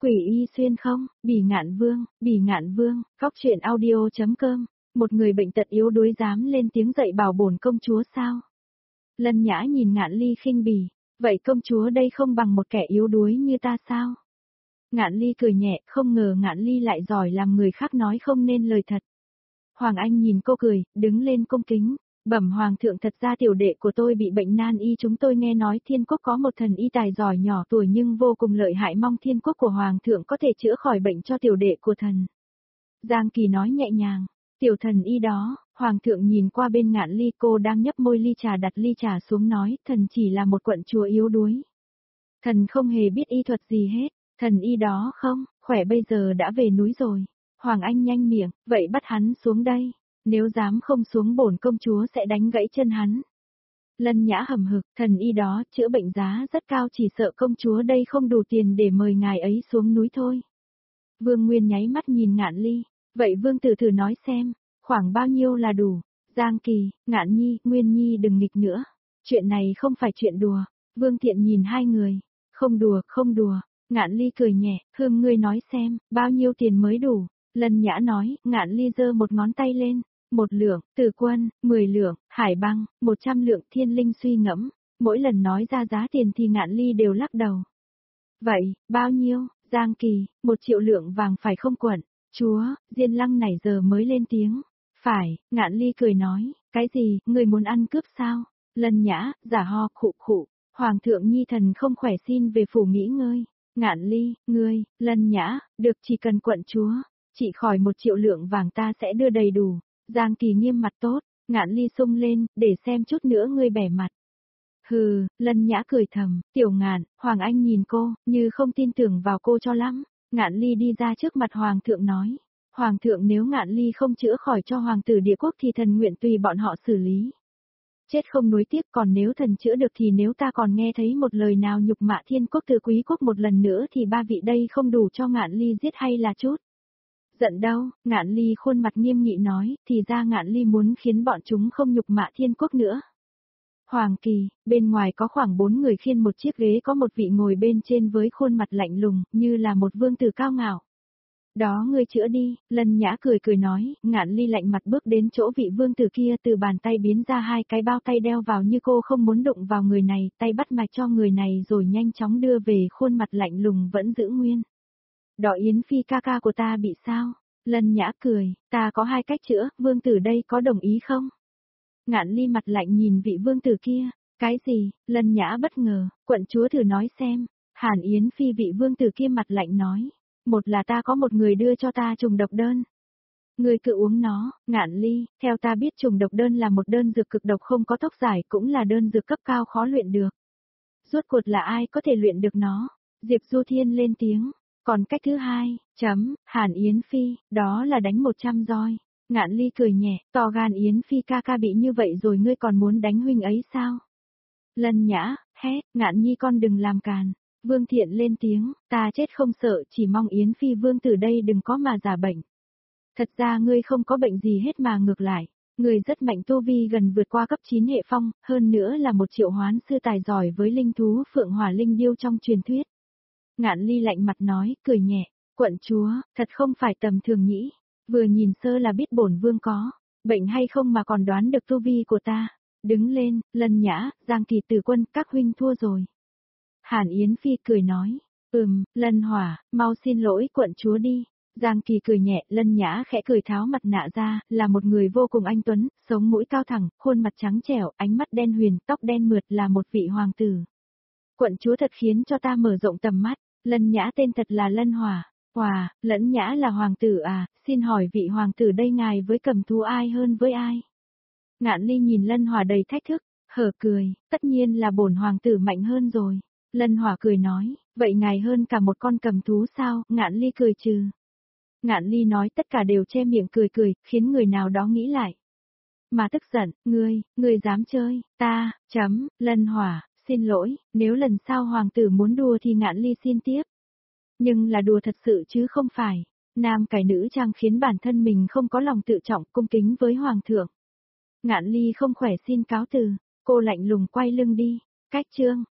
Quỷ y xuyên không, Bỉ ngạn vương, Cóc truyện audio.com, một người bệnh tật yếu đuối dám lên tiếng dạy bảo bổn công chúa sao? Lân Nhã nhìn Ngạn Ly khinh bỉ, vậy công chúa đây không bằng một kẻ yếu đuối như ta sao? Ngạn Ly cười nhẹ, không ngờ Ngạn Ly lại giỏi làm người khác nói không nên lời thật. Hoàng Anh nhìn cô cười, đứng lên cung kính, bẩm hoàng thượng, thật ra tiểu đệ của tôi bị bệnh nan y, chúng tôi nghe nói Thiên Quốc có một thần y tài giỏi nhỏ tuổi nhưng vô cùng lợi hại, mong Thiên Quốc của hoàng thượng có thể chữa khỏi bệnh cho tiểu đệ của thần. Giang Kỳ nói nhẹ nhàng, tiểu thần y đó, hoàng thượng nhìn qua bên Ngạn Ly, cô đang nhấp môi ly trà, đặt ly trà xuống nói, thần chỉ là một quận chúa yếu đuối. Thần không hề biết y thuật gì hết, thần y đó không, khỏe bây giờ đã về núi rồi. Hoàng Anh nhanh miệng, vậy bắt hắn xuống đây, nếu dám không xuống bổn công chúa sẽ đánh gãy chân hắn. Lân Nhã hầm hực, thần y đó chữa bệnh giá rất cao, chỉ sợ công chúa đây không đủ tiền để mời ngài ấy xuống núi thôi. Vương Nguyên nháy mắt nhìn Ngạn Ly, vậy Vương Tử thử nói xem, khoảng bao nhiêu là đủ? Giang Kỳ, Ngạn Nhi, Nguyên Nhi đừng nghịch nữa, chuyện này không phải chuyện đùa. Vương Thiện nhìn hai người, không đùa, Ngạn Ly cười nhẹ, Hương ngươi nói xem, bao nhiêu tiền mới đủ? Lân Nhã nói, Ngạn Ly giơ một ngón tay lên, 1 lượng, Từ Quân, 10 lượng, Hải Băng, 100 lượng, Thiên Linh suy ngẫm, mỗi lần nói ra giá tiền thì Ngạn Ly đều lắc đầu. Vậy, bao nhiêu? Giang Kỳ, 1 triệu lượng vàng phải không quận? Chúa, Diên Lăng nãy giờ mới lên tiếng. Phải, Ngạn Ly cười nói, cái gì, người muốn ăn cướp sao? Lân Nhã, giả ho, khụ, Hoàng thượng nhi thần không khỏe xin về phủ nghỉ ngơi. Ngạn Ly, ngươi, Lân Nhã, được, chỉ cần quận chúa chị khỏi 1 triệu lượng vàng ta sẽ đưa đầy đủ. Giang Kỳ nghiêm mặt, tốt. Ngạn Ly sung lên, để xem chút nữa ngươi bẻ mặt. Hừ, Lân Nhã cười thầm, tiểu Ngạn, Hoàng Anh nhìn cô, như không tin tưởng vào cô cho lắm. Ngạn Ly đi ra trước mặt Hoàng thượng nói, Hoàng thượng, nếu Ngạn Ly không chữa khỏi cho Hoàng tử Địa Quốc thì thần nguyện tùy bọn họ xử lý. Chết không nuối tiếc, còn nếu thần chữa được thì nếu ta còn nghe thấy một lời nào nhục mạ Thiên Quốc từ Quý Quốc một lần nữa thì 3 vị đây không đủ cho Ngạn Ly giết hay là chút? Giận đâu, Ngạn Ly khuôn mặt nghiêm nghị nói, thì ra Ngạn Ly muốn khiến bọn chúng không nhục mạ Thiên Quốc nữa. Hoàng Kỳ, bên ngoài có khoảng 4 người khiêng một chiếc ghế, có một vị ngồi bên trên với khuôn mặt lạnh lùng, như là một vương tử cao ngạo. Đó ngươi chữa đi, Lân Nhã cười nói, Ngạn Ly lạnh mặt bước đến chỗ vị vương tử kia, từ bàn tay biến ra 2 cái bao tay đeo vào, như cô không muốn đụng vào người này, tay bắt mạch cho người này rồi nhanh chóng đưa về, khuôn mặt lạnh lùng vẫn giữ nguyên. Đỏ Yến Phi ca ca của ta bị sao? Lân Nhã cười, ta có 2 cách chữa, vương tử đây có đồng ý không? Ngạn Ly mặt lạnh nhìn vị vương tử kia, cái gì? Lân Nhã bất ngờ, quận chúa thử nói xem. Hàn Yến Phi vị vương tử kia mặt lạnh nói, một là ta có một người đưa cho ta trùng độc đơn. Ngươi cứ uống nó. Ngạn Ly, theo ta biết trùng độc đơn là một đơn dược cực độc không có thuốc giải, cũng là đơn dược cấp cao khó luyện được. Rốt cuộc là ai có thể luyện được nó? Diệp Du Thiên lên tiếng. Còn cách thứ hai, Hàn Yến Phi, đó là đánh 100 roi. Ngạn Ly cười nhẹ, to gan Yến Phi ca ca bị như vậy rồi ngươi còn muốn đánh huynh ấy sao? Lân Nhã, hét, Ngạn Nhi con đừng làm càn. Vương Thiện lên tiếng, ta chết không sợ, chỉ mong Yến Phi vương tử đây đừng có mà giả bệnh. Thật ra ngươi không có bệnh gì hết mà ngược lại, ngươi rất mạnh, tu vi gần vượt qua cấp 9 hệ phong, hơn nữa là một triệu hoán sư tài giỏi với linh thú Phượng Hỏa Linh Điêu trong truyền thuyết. Ngạn Ly lạnh mặt nói, cười nhẹ, quận chúa, thật không phải tầm thường nhĩ, vừa nhìn sơ là biết bổn vương có bệnh hay không mà còn đoán được tu vi của ta. Đứng lên, Lân Nhã, Giang Kỳ, Từ Quân, các huynh thua rồi. Hàn Yến Phi cười nói, Lân Hỏa, mau xin lỗi quận chúa đi. Giang Kỳ cười nhẹ, Lân Nhã khẽ cười tháo mặt nạ ra, là một người vô cùng anh tuấn, sống mũi cao thẳng, khuôn mặt trắng trẻo, ánh mắt đen huyền, tóc đen mượt, là một vị hoàng tử. Quận chúa thật khiến cho ta mở rộng tầm mắt. Lân Nhã tên thật là Lân Hỏa. Lẫn Nhã là hoàng tử à, xin hỏi vị hoàng tử đây ngài với cầm thú ai hơn với ai? Ngạn Ly nhìn Lân Hỏa đầy thách thức, hở cười, tất nhiên là bổn hoàng tử mạnh hơn rồi. Lân Hỏa cười nói, vậy ngài hơn cả một con cầm thú sao? Ngạn Ly cười trừ. Ngạn Ly nói tất cả đều che miệng cười, khiến người nào đó nghĩ lại. Mà tức giận, ngươi dám chơi, ta, Lân Hỏa, xin lỗi, nếu lần sau hoàng tử muốn đùa thì Ngạn Ly xin tiếp. Nhưng là đùa thật sự chứ không phải. Nam cải nữ trang khiến bản thân mình không có lòng tự trọng, cung kính với hoàng thượng. Ngạn Ly không khỏe xin cáo từ, cô lạnh lùng quay lưng đi. Cách chương